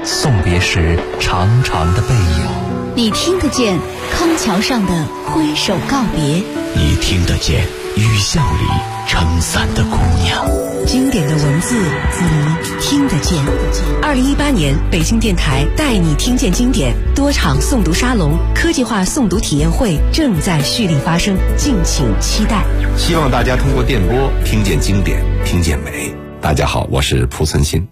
送别时长长的背影， 你听得见康桥上的挥手告别， 你听得见雨巷里撑伞的姑娘。 经典的文字你听得见。 2018年北京电台带你听见经典多场诵读沙龙、科技化诵读体验会正在蓄力发生，敬请期待。 希望大家通过电波听见经典，听见美。大家好，我是蒲存昕。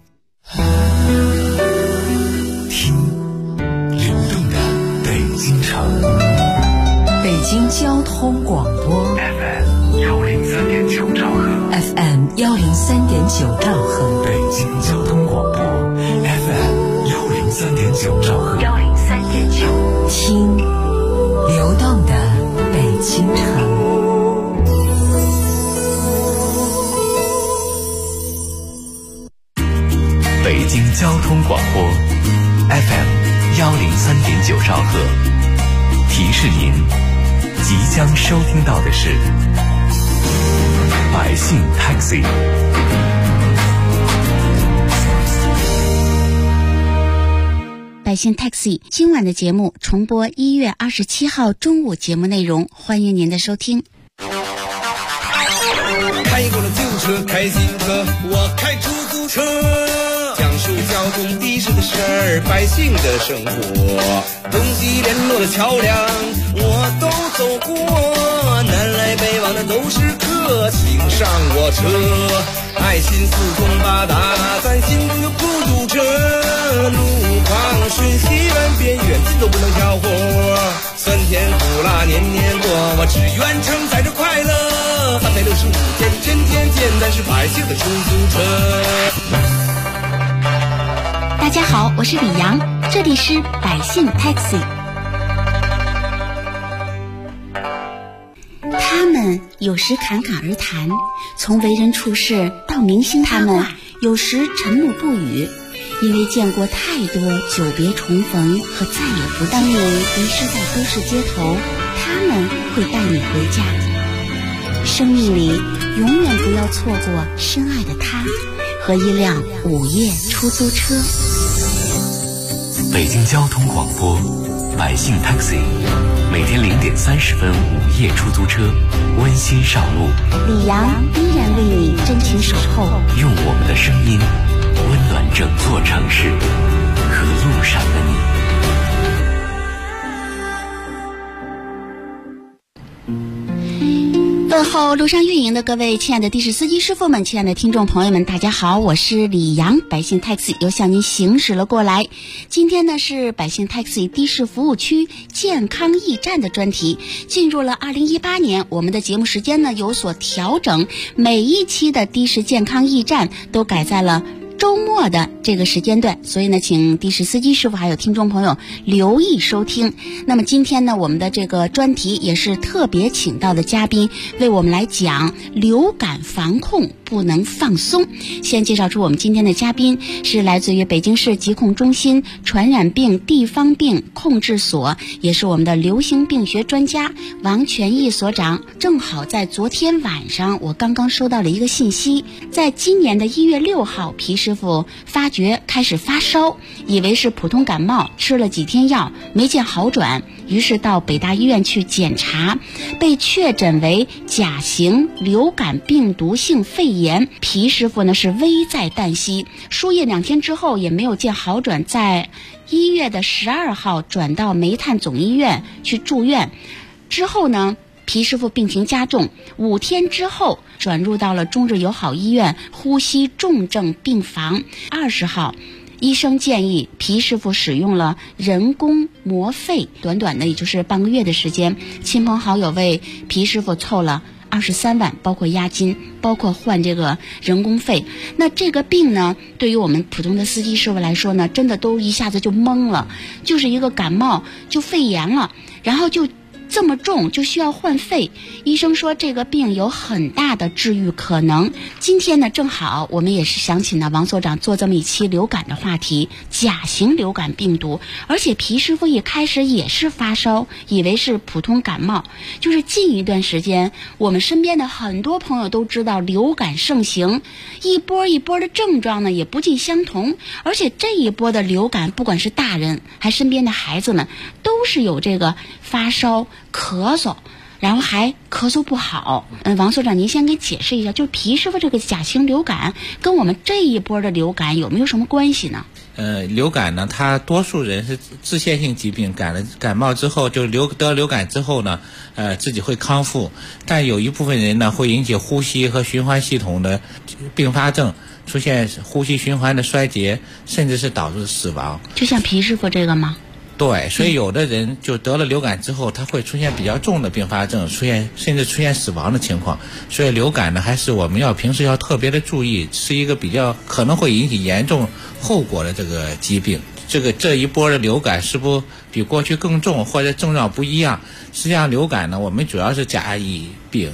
听流动的北京城， 北京交通广播 FM103.9兆赫 ，FM103.9兆赫， 北京交通广播 FM103.9兆赫 ，103.9，听流动的北京城。 北京交通广播 FM103.9兆赫，提示您即将收听到的是百姓 Taxi。 百姓 Taxi 今晚的节目重播1月27号中午节目内容，欢迎您的收听。 开过了旧车，开新车，我开出租车，讲述交通的士的事儿，百姓的生活，东西联络的桥梁我都走过，南来北往的都是客，请上我车，爱心四通八达，咱心中有孤独者，路况瞬息万变，远近都不能挑活，酸甜苦辣年年过，我只愿承载着快乐，365天天天见，咱是百姓的出租车。 大家好，我是李阳，这里是百姓 Taxi。 他们有时侃侃而谈，从为人处事到明星他们有时沉默不语，因为见过太多久别重逢和再也不当你遗失在都市街头，他们会带你回家。生命里永远不要错过深爱的他和一辆午夜出租车。 北京交通广播百姓 Taxi， 每天0点30分午夜出租车，温馨上路， 李阳依然为你真情守候， 用我们的声音温暖整座城市和路上的你。 问候路上运营的各位亲爱的的士司机师傅们，亲爱的听众朋友们，大家好，我是李阳，百姓 Taxi 又向您行驶了过来。今天呢是百姓 Taxi 的士服务区健康驿站的专题。进入了2018年，我们的节目时间呢有所调整，每一期的的士健康驿站都改在了周末的这个时间段，所以呢请的士司机师傅还有听众朋友留意收听。那么今天呢我们的这个专题也是特别请到的嘉宾为我们来讲流感防控不能放松。先介绍出我们今天的嘉宾是来自于北京市疾控中心传染病地方病控制所，也是我们的流行病学专家王全义所长。正好在昨天晚上我刚刚收到了一个信息，在今年的1月6号皮师傅发觉开始发烧，以为是普通感冒，吃了几天药没见好转，于是到北大医院去检查，被确诊为甲型流感病毒性肺炎。皮师傅呢是危在旦夕，输液2天之后也没有见好转，在1月12号转到煤炭总医院去住院，之后呢皮师傅病情加重，5天之后转入到了中日友好医院呼吸重症病房。20号医生建议皮师傅使用了人工膜肺，短短的也就是半个月的时间，亲朋好友为皮师傅凑了23万，包括押金，包括换这个人工肺。那这个病呢，对于我们普通的司机师傅来说呢，真的都一下子就懵了，就是一个感冒就肺炎了，然后就这么重就需要换肺，医生说这个病有很大的治愈可能。今天呢，正好我们也是想请呢王所长做这么一期流感的话题，甲型流感病毒。而且皮师傅一开始也是发烧，以为是普通感冒。就是近一段时间，我们身边的很多朋友都知道流感盛行，一波一波的症状呢也不尽相同。而且这一波的流感，不管是大人还身边的孩子们，都是有这个发烧、咳嗽，然后还咳嗽不好。王所长您先给解释一下，就是皮师傅这个甲型流感跟我们这一波的流感有没有什么关系呢？ 流感呢，它多数人是自限性疾病，感冒之后就得流感之后呢，自己会康复，但有一部分人呢会引起呼吸和循环系统的并发症，出现呼吸循环的衰竭，甚至是导致死亡。 就像皮师傅这个吗？ 对，所以有的人就得了流感之后，他会出现比较重的并发症，甚至出现死亡的情况。所以流感呢，还是我们平时要特别的注意，是一个比较可能会引起严重后果的这个疾病。这一波的流感是不比过去更重，或者症状不一样？实际上流感呢，我们主要是甲、乙、丙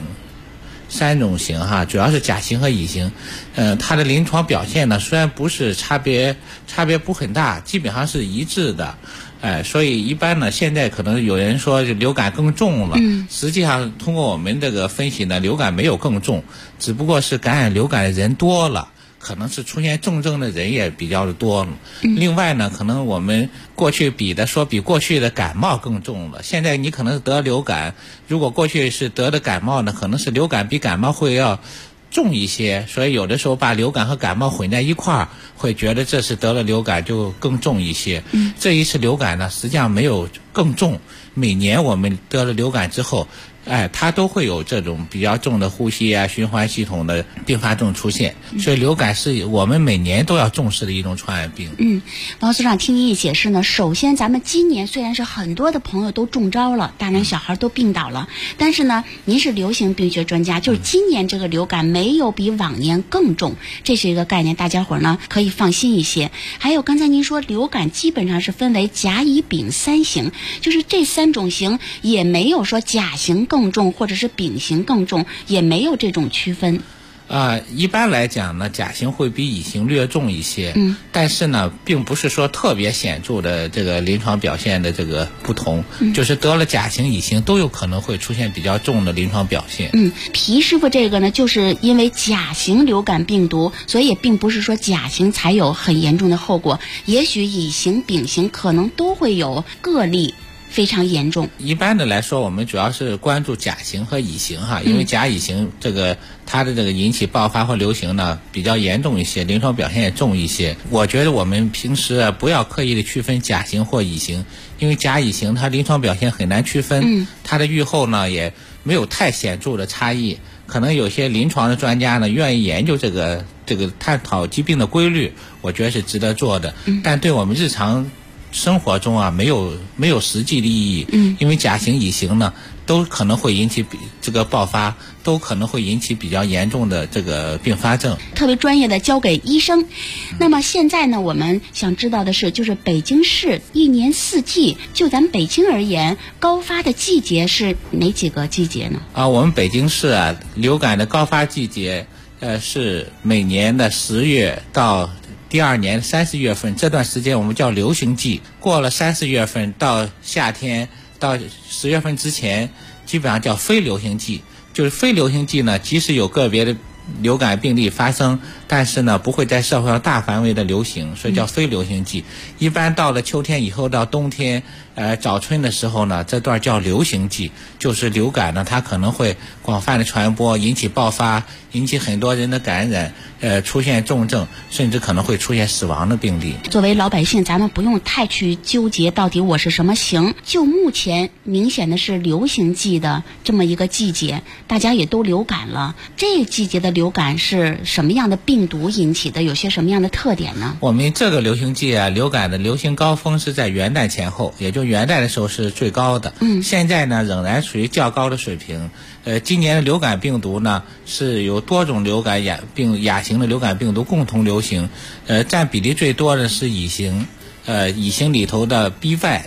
3种型哈，主要是甲型和乙型。它的临床表现呢，虽然不是差别不很大，基本上是一致的。所以一般呢，现在可能有人说流感更重了，实际上通过我们这个分析呢，流感没有更重，只不过是感染流感的人多了，可能是出现重症的人也比较的多了。另外呢，可能我们过去比过去的感冒更重了，现在你可能得流感，如果过去是得的感冒呢，可能是流感比感冒会要重一些，所以有的时候把流感和感冒混在一块儿，会觉得这次得了流感就更重一些。这一次流感呢，实际上没有更重。每年我们得了流感之后，它都会有这种比较重的呼吸啊、循环系统的并发症出现，所以流感是我们每年都要重视的一种传染病。 王所长听您一解释呢，首先咱们今年虽然是很多的朋友都中招了，大人小孩都病倒了，但是呢，您是流行病学专家，就是今年这个流感没有比往年更重，这是一个概念，大家伙呢可以放心一些。还有刚才您说流感基本上是分为甲、乙、丙3型，就是这3种型也没有说甲型更重或者是丙型更重，也没有这种区分。 一般来讲呢，甲型会比乙型略重一些，但是呢，并不是说特别显著的这个临床表现的这个不同，就是得了甲型、乙型都有可能会出现比较重的临床表现。 皮师傅这个呢，就是因为甲型流感病毒，所以也并不是说甲型才有很严重的后果，也许乙型、丙型可能都会有个例非常严重。 一般的来说，我们主要是关注甲型和乙型哈，因为甲乙型它的这个引起爆发或流行呢比较严重一些，临床表现也重一些。我觉得我们平时不要刻意的区分甲型或乙型，因为甲乙型它临床表现很难区分，它的预后呢也没有太显著的差异。可能有些临床的专家呢愿意研究这个探讨疾病的规律，我觉得是值得做的，但对我们日常生活中啊没有实际的意义。因为甲型乙型呢都可能会引起这个爆发，都可能会引起比较严重的这个并发症， 特别专业的交给医生。那么现在呢，我们想知道的是，就是北京市一年四季，就咱北京而言，高发的季节是哪几个季节呢？ 我们北京市啊，流感的高发季节是每年的10月到第2年30月份，这段时间我们叫流行季。过了30月份到夏天到10月份之前，基本上叫非流行季。就是非流行季呢，即使有个别的流感病例发生，但是呢不会在社会上大范围的流行，所以叫非流行季。一般到了秋天以后到冬天早春的时候呢，这段叫流行季，就是流感呢它可能会广泛的传播，引起爆发，引起很多人的感染，出现重症，甚至可能会出现死亡的病例。 作为老百姓，咱们不用太去纠结到底我是什么型，就目前明显的是流行季的这么一个季节，大家也都流感了。这个季节的流感是什么样的病毒引起的？有些什么样的特点呢？ 我们这个流行季啊，流感的流行高峰是在元旦前后，也就元旦的时候是最高的。现在呢仍然属于较高的水平。今年的流感病毒呢是有多种流感亚型的流感病毒共同流行，占比例最多的是乙型。乙型里头的 BY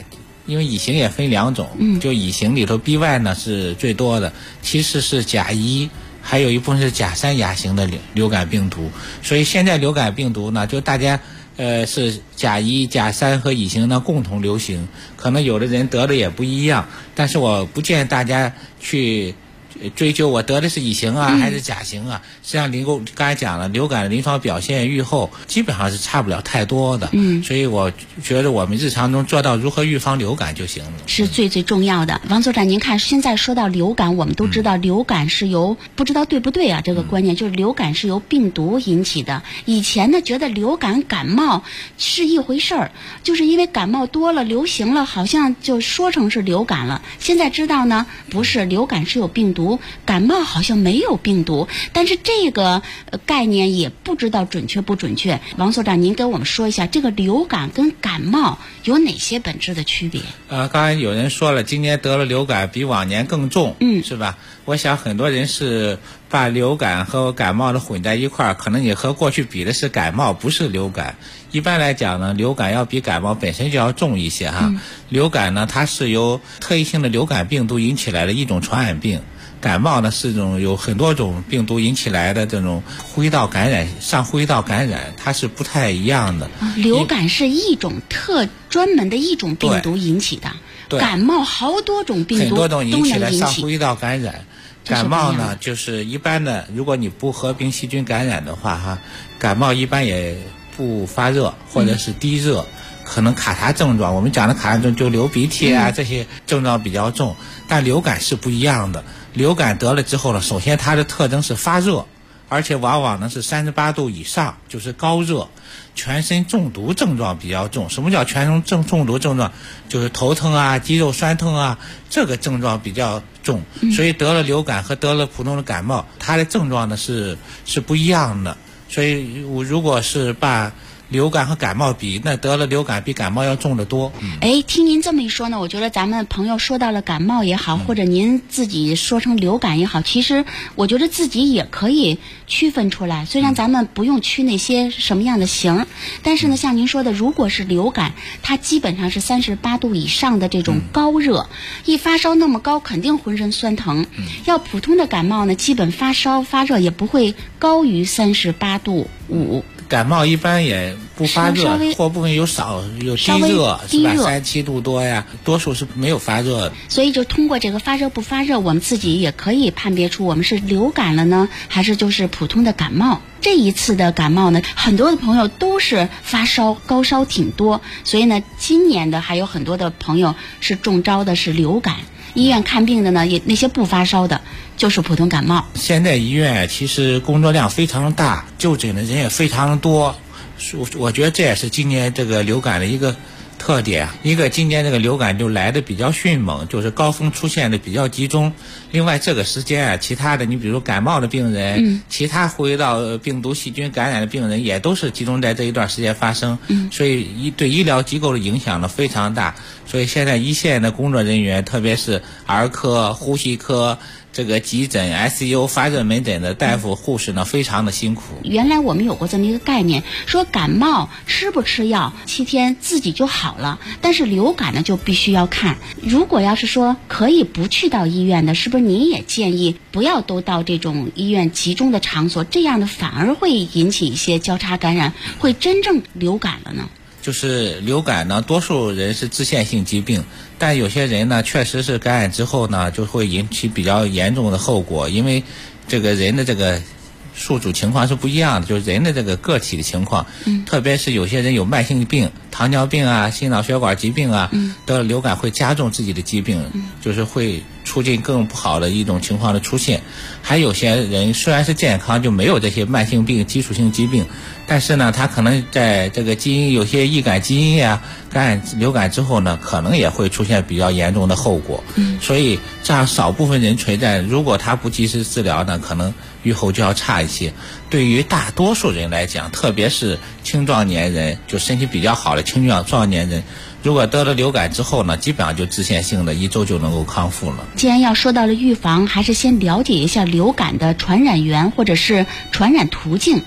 因为乙型也分2种，就乙型里头 B1 呢是最多的，其次是甲1，还有一部分是甲3亚型的流感病毒。所以现在流感病毒呢，就大家是甲1、甲3和乙型呢共同流行，可能有的人得的也不一样，但是我不建议大家去追究我得的是乙型啊还是甲型啊。实际上刚才讲了，流感的临床表现预后基本上是差不了太多的，所以我觉得我们日常中做到如何预防流感就行了， 是最重要的。王所长您看，现在说到流感，我们都知道流感是由不知道对不对啊，这个观念就是流感是由病毒引起的。以前呢觉得流感感冒是一回事儿，就是因为感冒多了流行了，好像就说成是流感了。现在知道呢不是，流感是有病毒，感冒好像没有病毒，但是这个概念也不知道准确不准确。王所长您给我们说一下，这个流感跟感冒有哪些本质的区别？ 刚才有人说了，今年得了流感比往年更重，是吧？我想很多人是把流感和感冒的混在一块儿，可能你和过去比的是感冒，不是流感。一般来讲呢，流感要比感冒本身就要重一些哈。流感呢，它是由特异性的流感病毒引起来的一种传染病。感冒呢是种有很多种病毒引起来的这种呼吸道感染，上呼吸道感染，它是不太一样的。 流感是一种专门的一种病毒引起的，感冒好多种病毒很多种引起来上呼吸道感染。感冒呢就是一般的，如果你不合并细菌感染的话哈，感冒一般也不发热或者是低热，可能卡痰症状，我们讲的卡痰症就流鼻涕啊，这些症状比较重。但流感是不一样的，流感得了之后呢，首先它的特征是发热，而且往往呢是38度以上，就是高热，全身中毒症状比较重。什么叫全身中毒症状？就是头疼啊、肌肉酸痛啊，这个症状比较重。所以得了流感和得了普通的感冒，它的症状呢是不一样的。所以如果是把流感和感冒比，那得了流感比感冒要重得多。 听您这么一说呢，我觉得咱们朋友说到了感冒也好，或者您自己说成流感也好，其实我觉得自己也可以区分出来。虽然咱们不用区那些什么样的型，但是呢，像您说的，如果是流感，它基本上是38度以上的这种高热，一发烧那么高，肯定浑身酸疼。要普通的感冒呢，基本发烧发热也不会高于38度5。 感冒一般也不发热，或部分有低热，是吧？37度多呀，多数是没有发热的。 所以就通过这个发热不发热，我们自己也可以判别出我们是流感了呢，还是就是普通的感冒。这一次的感冒呢，很多的朋友都是发烧，高烧挺多，所以呢，今年的还有很多的朋友是中招的是流感。医院看病的呢，也那些不发烧的就是普通感冒。 现在医院其实工作量非常大，就诊的人也非常多，我觉得这也是今年这个流感的一个特点。一个今年这个流感就来的比较迅猛，就是高峰出现的比较集中。另外这个时间啊，其他的你比如感冒的病人，其他呼吸道病毒细菌感染的病人也都是集中在这一段时间发生，所以对医疗机构的影响呢非常大。所以现在一线的工作人员，特别是儿科、呼吸科、这个急诊、ICU 发热门诊的大夫、护士呢，非常的辛苦。 原来我们有过这么一个概念，说感冒吃不吃药7天自己就好了，但是流感呢就必须要看。如果要是说可以不去到医院的，是不是您也建议不要都到这种医院集中的场所，这样的反而会引起一些交叉感染，会真正流感了呢？ 就是流感呢，多数人是支线性疾病，但有些人呢确实是感染之后呢，就会引起比较严重的后果。因为这个人的这个宿主情况是不一样的，就是人的这个个体的情况，特别是有些人有慢性病，糖尿病啊、心脑血管疾病啊，得了流感会加重自己的疾病，就是会促进更不好的一种情况的出现。还有些人虽然是健康，就没有这些慢性病、基础性疾病，但是呢，他可能在这个基因有些易感基因呀，感染流感之后呢，可能也会出现比较严重的后果。所以这样少部分人存在，如果他不及时治疗呢，可能预后就要差一些。对于大多数人来讲，特别是青壮年人，就身体比较好的青壮年人，如果得了流感之后呢，基本上就支线性的1周就能够康复了。 既然要说到了预防，还是先了解一下流感的传染源或者是传染途径。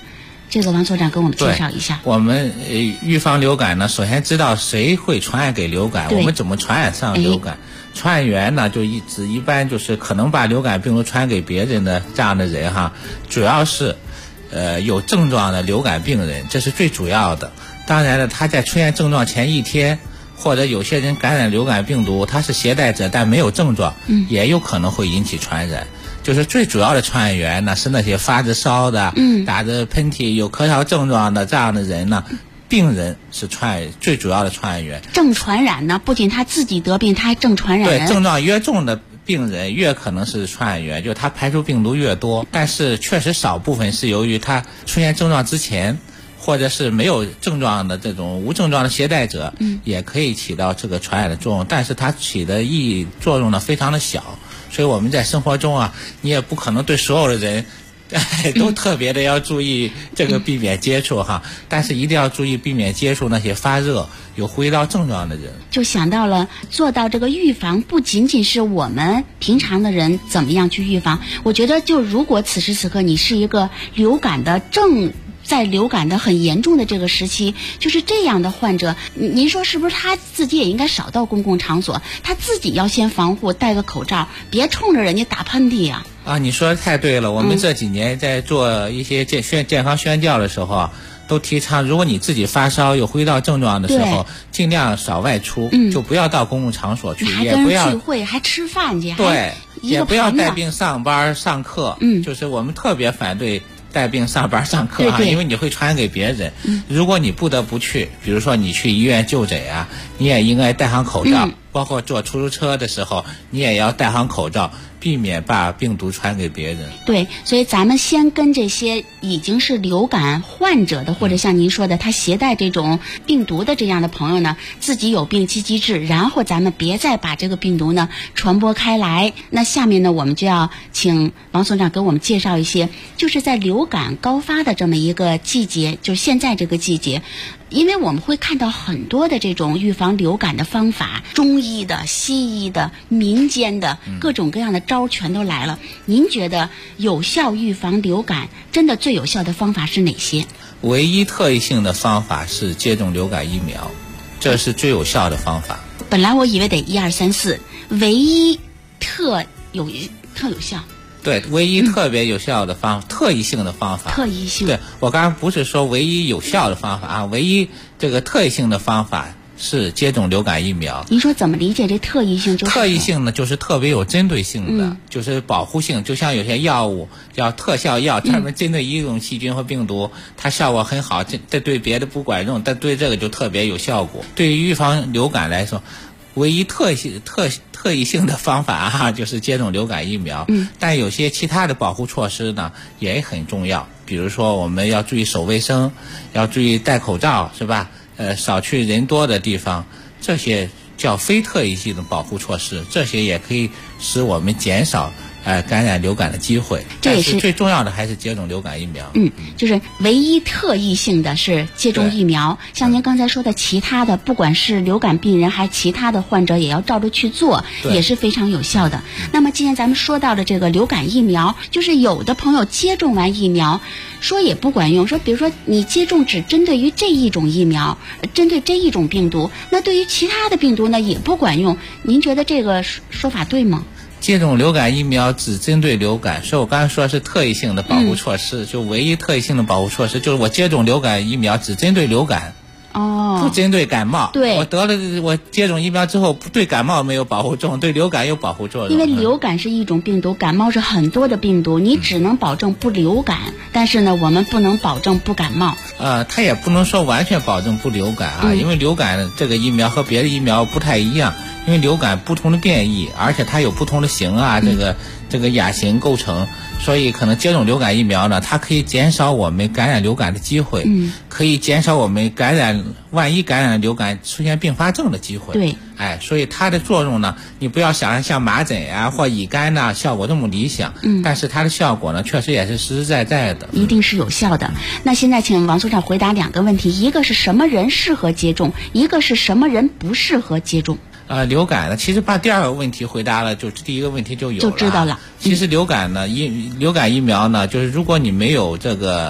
这个王所长跟我们介绍一下。 我们预防流感呢，首先知道谁会传染给流感，我们怎么传染上流感。传染源呢，就一般就是可能把流感病毒传给别人的这样的人哈，主要是有症状的流感病人，这是最主要的。当然了，他在出现症状前一天，或者有些人感染流感病毒，他是携带者但没有症状，也有可能会引起传染。就是最主要的传染源呢，是那些发着烧的、打着喷嚏、有咳嗽症状的这样的人呢。病人是最主要的传染源。 正传染呢，不仅他自己得病，他还正传染人。 对，症状越重的病人越可能是传染源，就他排出病毒越多。但是确实少部分是由于他出现症状之前，或者是没有症状的这种无症状的携带者，也可以起到这个传染的作用。但是它起的作用呢非常的小，所以我们在生活中啊，你也不可能对所有的人。都特别的要注意这个避免接触哈，但是一定要注意避免接触那些发热、有呼吸道症状的人。 就想到了做到这个预防，不仅仅是我们平常的人怎么样去预防。我觉得，就如果此时此刻你是一个流感的在流感的很严重的这个时期，就是这样的患者，您说是不是他自己也应该少到公共场所，他自己要先防护，戴个口罩，别冲着人家打喷嚏呀。 你说的太对了。我们这几年在做一些健康宣教的时候都提倡，如果你自己发烧有呼吸道症状的时候，尽量少外出，就不要到公共场所去，也不要聚会，还吃饭去， 对，也不要带病上班上课。就是我们特别反对带病上班上课因为你会传染给别人。如果你不得不去，比如说你去医院就诊啊，你也应该戴上口罩，包括坐出租车的时候，你也要戴上口罩，避免把病毒传给别人。 对，所以咱们先跟这些已经是流感患者的，或者像您说的他携带这种病毒的这样的朋友呢，自己有病积极治，然后咱们别再把这个病毒呢传播开来。那下面呢，我们就要请王所长给我们介绍一些，就是在流感高发的这么一个季节，就是现在这个季节，因为我们会看到很多的这种预防流感的方法，中医的、西医的、民间的各种各样的招全都来了。您觉得有效预防流感真的最有效的方法是哪些？ 唯一特异性的方法是接种流感疫苗，这是最有效的方法。 本来我以为得1、2、3、4，唯一特有效。 对，唯一特别有效的方法，特异性的方法。 特异性。 对，我刚刚不是说唯一有效的方法唯一这个特异性的方法是接种流感疫苗。 您说怎么理解这特异性？ 特异性呢，就是特别有针对性的，就是保护性。就像有些药物叫特效药，专门针对一种细菌和病毒，它效果很好，这对别的不管用，但对这个就特别有效果。对于预防流感来说，唯一特异性的方法就是接种流感疫苗。但有些其他的保护措施呢也很重要，比如说我们要注意手卫生，要注意戴口罩，是吧？少去人多的地方，这些叫非特异性的保护措施，这些也可以使我们减少感染流感的机会。 这也是但是最重要的还是接种流感疫苗。 就是唯一特异性的是接种疫苗。像您刚才说的，其他的不管是流感病人还是其他的患者，也要照着去做，也是非常有效的。那么既然咱们说到了这个流感疫苗，就是有的朋友接种完疫苗说也不管用，说比如说你接种只针对于这一种疫苗，针对这一种病毒，那对于其他的病毒呢也不管用。您觉得这个说法对吗？ 接种流感疫苗只针对流感，所以我刚才说是特异性的保护措施，就唯一特异性的保护措施就是我接种流感疫苗只针对流感，不针对感冒。 对， 我接种疫苗之后对感冒没有保护作用，对流感有保护作用。 因为流感是一种病毒，感冒是很多的病毒，你只能保证不流感，但是呢我们不能保证不感冒。 它也不能说完全保证不流感因为流感这个疫苗和别的疫苗不太一样，因为流感不同的变异，而且它有不同的型这个亚型构成，所以可能接种流感疫苗呢，它可以减少我们感染流感的机会，可以减少我们万一感染流感出现并发症的机会。 对， 所以它的作用呢，你不要想像麻疹或乙肝效果这么理想，但是它的效果呢，确实也是实实在在的， 一定是有效的。那现在请王所长回答2个问题，一个是什么人适合接种，一个是什么人不适合接种。 流感呢，其实把第2个问题回答了，就第1个问题就有了， 就知道了。 其实流感呢，流感疫苗呢，就是如果你没有这个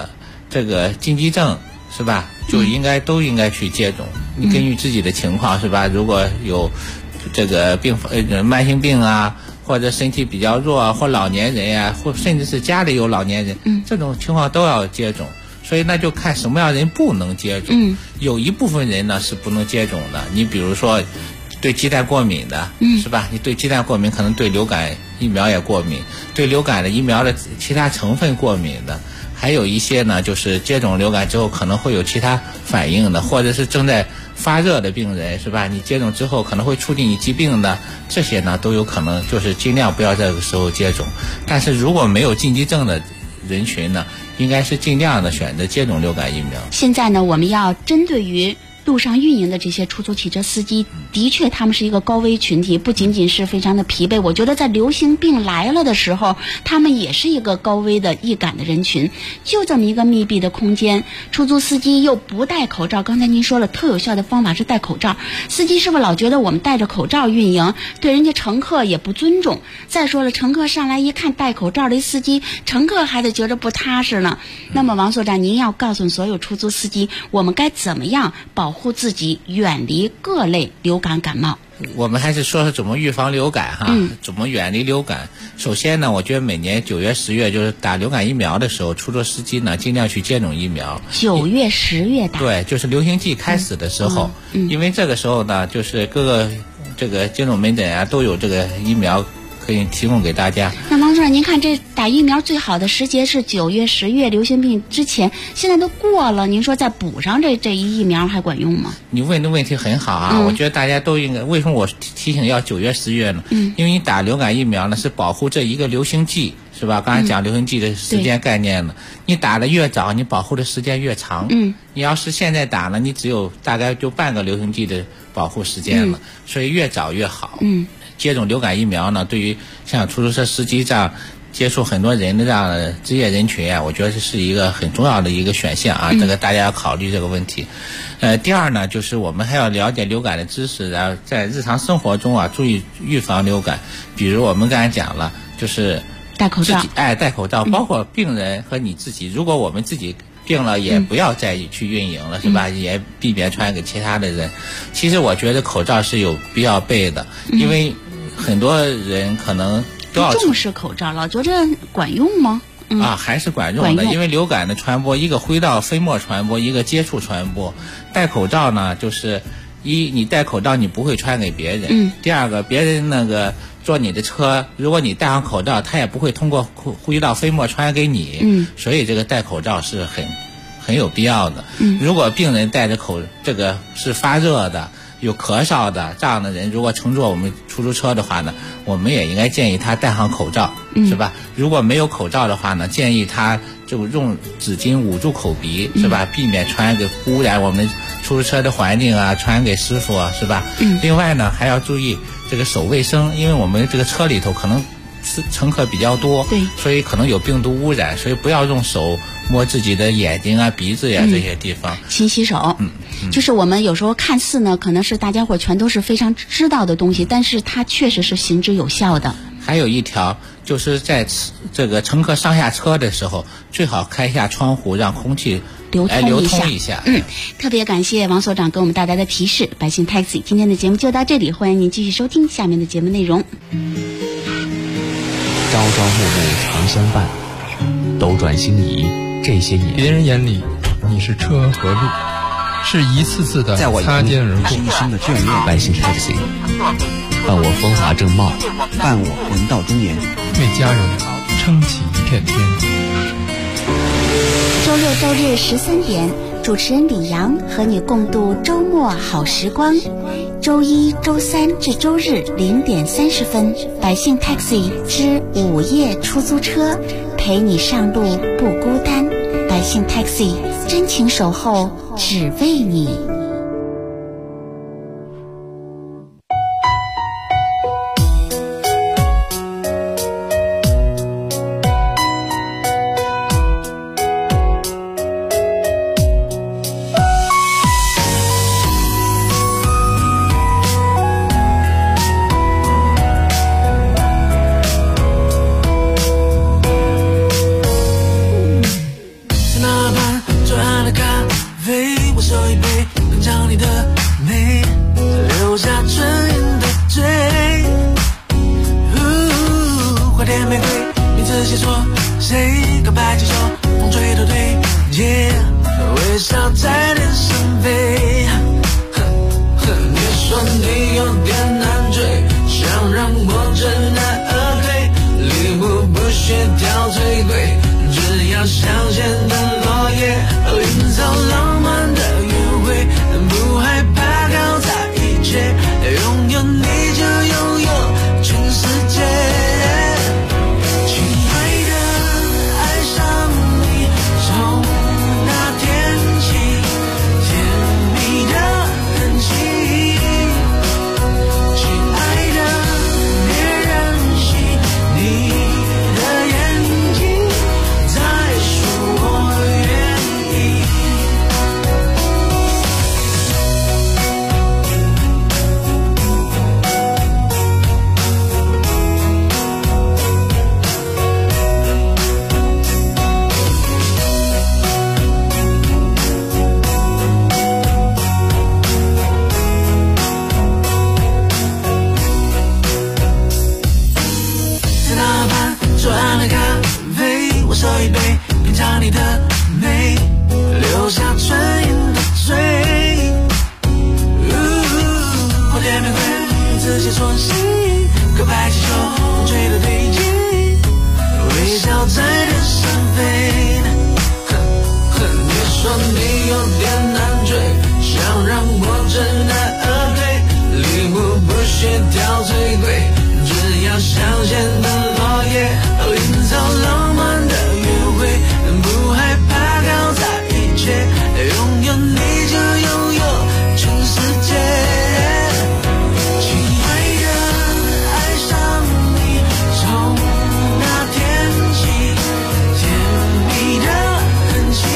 这个禁忌症是吧，就都应该去接种。你根据自己的情况是吧，如果有这个慢性病啊，或者身体比较弱啊，或老年人呀，或甚至是家里有老年人，这种情况都要接种。所以那就看什么样的人不能接种。有一部分人呢是不能接种的，你比如说对鸡蛋过敏的，是吧？你对鸡蛋过敏，可能对流感疫苗也过敏，对流感的疫苗的其他成分过敏的，还有一些呢就是接种流感之后可能会有其他反应的，或者是正在发热的病人，是吧？你接种之后可能会促进你疾病的，这些呢都有可能，就是尽量不要这个时候接种。但是如果没有禁忌症的人群呢，应该是尽量的选择接种流感疫苗。 现在呢，我们要针对于路上运营的这些出租汽车司机，的确他们是一个高危群体，不仅仅是非常的疲惫，我觉得在流行病来了的时候，他们也是一个高危的易感的人群。就这么一个密闭的空间，出租司机又不戴口罩，刚才您说了特有效的方法是戴口罩，司机是不是老觉得我们戴着口罩运营，对人家乘客也不尊重？再说了，乘客上来一看戴口罩的司机，乘客还得觉得不踏实呢。那么王所长，您要告诉所有出租司机，我们该怎么样保护自己，远离各类流感感冒？ 我们还是说怎么预防流感哈，怎么远离流感。首先呢，我觉得每年9月、10月就是打流感疫苗的时候，出租司机呢尽量去接种疫苗。 9月、10月打， 对，就是流行季开始的时候，因为这个时候呢，就是各个这个接种门诊啊都有这个疫苗可以提供给大家。 那王总，您看这打疫苗最好的时节是9月、10月，流行病之前，现在都过了，您说再补上这一疫苗还管用吗？ 你问的问题很好啊，我觉得大家都应该。为什么我提醒要9月、10月呢？因为你打流感疫苗呢是保护这一个流行季，是吧？刚才讲流行季的时间概念呢，你打的越早，你保护的时间越长。你要是现在打呢，你只有大概就半个流行季的保护时间了，所以越早越好。接种流感疫苗呢，对于像出租车司机这样接触很多人的这样的职业人群啊，我觉得这是一个很重要的一个选项啊，这个大家要考虑这个问题。第二呢，就是我们还要了解流感的知识，然后在日常生活中啊，注意预防流感。比如我们刚才讲了，就是戴口罩， 戴口罩，包括病人和你自己，如果我们自己病了也不要再去运营了，是吧？也避免传染给其他的人。其实我觉得口罩是有必要备的，因为很多人可能都要重视口罩，老觉着管用吗？ 还是管用的，因为流感的传播，一个灰到飞沫传播，一个接触传播。戴口罩呢，就是你戴口罩你不会传给别人，第二个别人那个坐你的车，如果你戴上口罩，他也不会通过灰到飞沫传染给你，所以这个戴口罩是很有必要的。如果病人戴着这个是发热的，有咳嗽的这样的人，如果乘坐我们出租车的话呢，我们也应该建议他戴上口罩，是吧？如果没有口罩的话呢，建议他就用纸巾捂住口鼻，是吧？避免传染给污染我们出租车的环境啊，传染给师傅啊，是吧？另外呢，还要注意这个手卫生，因为我们这个车里头可能乘客比较多，所以可能有病毒污染，所以不要用手摸自己的眼睛啊、鼻子呀这些地方， 勤洗手。就是我们有时候看似呢，可能是大家伙全都是非常知道的东西，但是它确实是行之有效的。 还有一条就是在这个乘客上下车的时候，最好开一下窗户，让空气流通一下。 特别感谢王所长给我们带来的提示。百姓 Taxi 今天的节目就到这里，欢迎您继续收听下面的节目内容。 朝朝暮暮常相伴，斗转星移这些年， 别人眼里你是车和路，是一次次的擦肩而过。 是一生的眷恋。 百姓 Taxi， 伴我风华正茂， 伴我人到中年， 为家人撑起一片天。 周六周日13点，主持人李阳和你共度周末好时光。周一、周三至周日0点30分，百姓 Taxi 之午夜出租车，陪你上路不孤单。百姓 Taxi 真情守候，只为你。 些错心，可排气球坠落堆积，微笑在天上飞。你说你有点难追，想让我知难而退，礼物不需挑最贵，只要香榭的落叶，营造浪漫的约会，不害怕搞砸一切，拥有你就拥有全世界。亲爱的，爱上你从那天起，甜蜜的痕迹。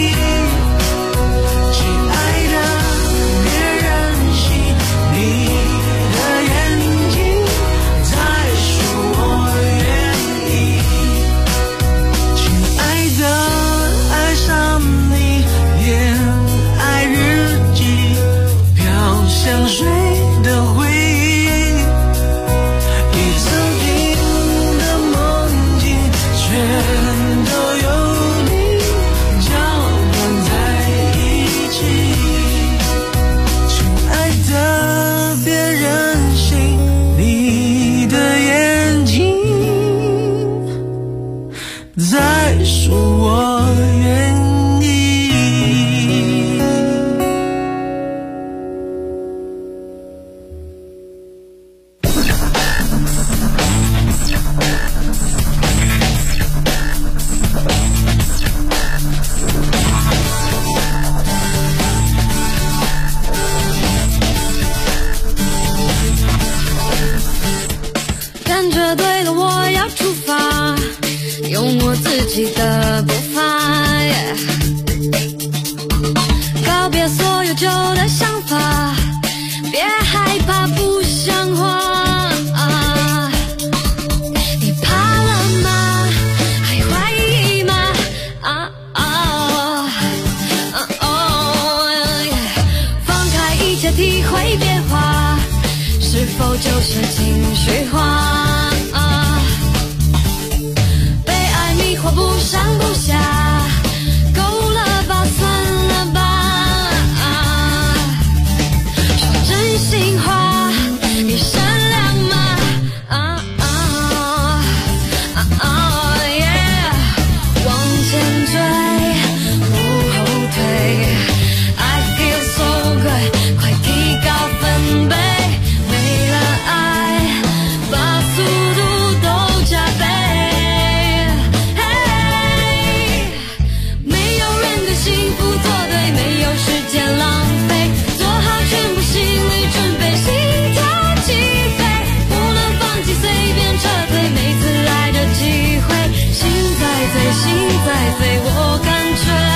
亲爱的，别任性，你的眼睛在说我愿意。亲爱的，爱上你，恋爱日记，飘香水的回忆，你曾经的梦境，全都有你搅拌在一起。亲爱的，别任性，你的眼睛在说我愿意。感觉对了，我要出发，用我自己的步伐，告别所有旧的想法，别害怕不像话。你怕了吗？还怀疑吗？放开一切，体会变化，是否就是情绪化？被爱迷惑不上不下，够了吧，算了吧。说真心话，你善良吗？往前追，不后退。I feel so good， 快提高分贝。为了爱，把速度都加倍。没有人跟幸福作对，没有时间浪费，做好全部心理准备，心跳起飞，不能放弃，随便撤退，每次来的机会，心在飞，心在飞，我